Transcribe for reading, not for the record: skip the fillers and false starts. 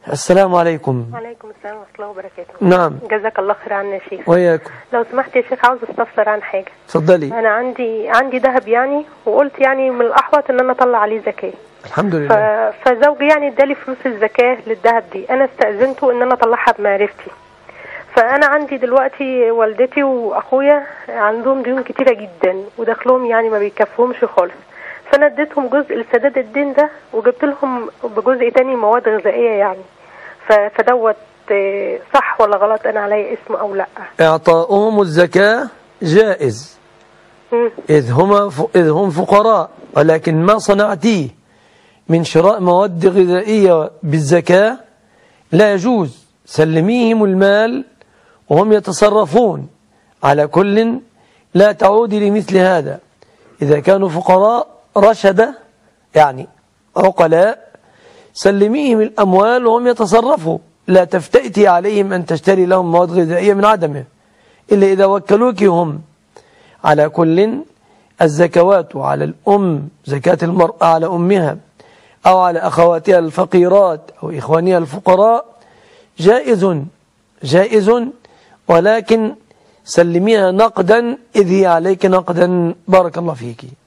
السلام عليكم. وعليكم السلام ورحمة الله وبركاته. نعم. جزاك الله خير عنا يا شيخ. وإياكم. لو سمحت يا شيخ، عاوز استفسر عن حاجة. اتفضلي. أنا عندي ذهب يعني، وقلت يعني من الأحوط إن أنا أطلع عليه زكاة. الحمد لله. فزوجي يعني ادالي فلوس الزكاة للذهب دي، أنا استأذنته إن أنا أطلعها بمعرفتي. فأنا عندي دلوقتي والدتي وأخويا عندهم ديون كتيرة جدا ودخلهم يعني ما بيكفهمش خالص، فأنا اديتهم جزء لسداد الدين ده، وجبت لهم بجزء تاني مواد غذائية يعني. فدوت صح ولا غلط؟ أنا علي اسم أو لأ؟ إعطاؤهم الزكاة جائز إذ هم فقراء، ولكن ما صنعتيه من شراء مواد غذائية بالزكاة لا يجوز. سلميهم المال وهم يتصرفون. على كل لا تعودي لمثل هذا. إذا كانوا فقراء رشدة يعني عقلاء، سلميهم الأموال وهم يتصرفوا، لا تفتئتي عليهم أن تشتري لهم مواد غذائية من عدمه إلا إذا وكلوك هم. على كل الزكوات على الأم، زكاة المرأة على أمها أو على أخواتها الفقيرات أو إخوانها الفقراء جائز، ولكن سلميها نقدا إذ هي عليك نقدا. بارك الله فيك.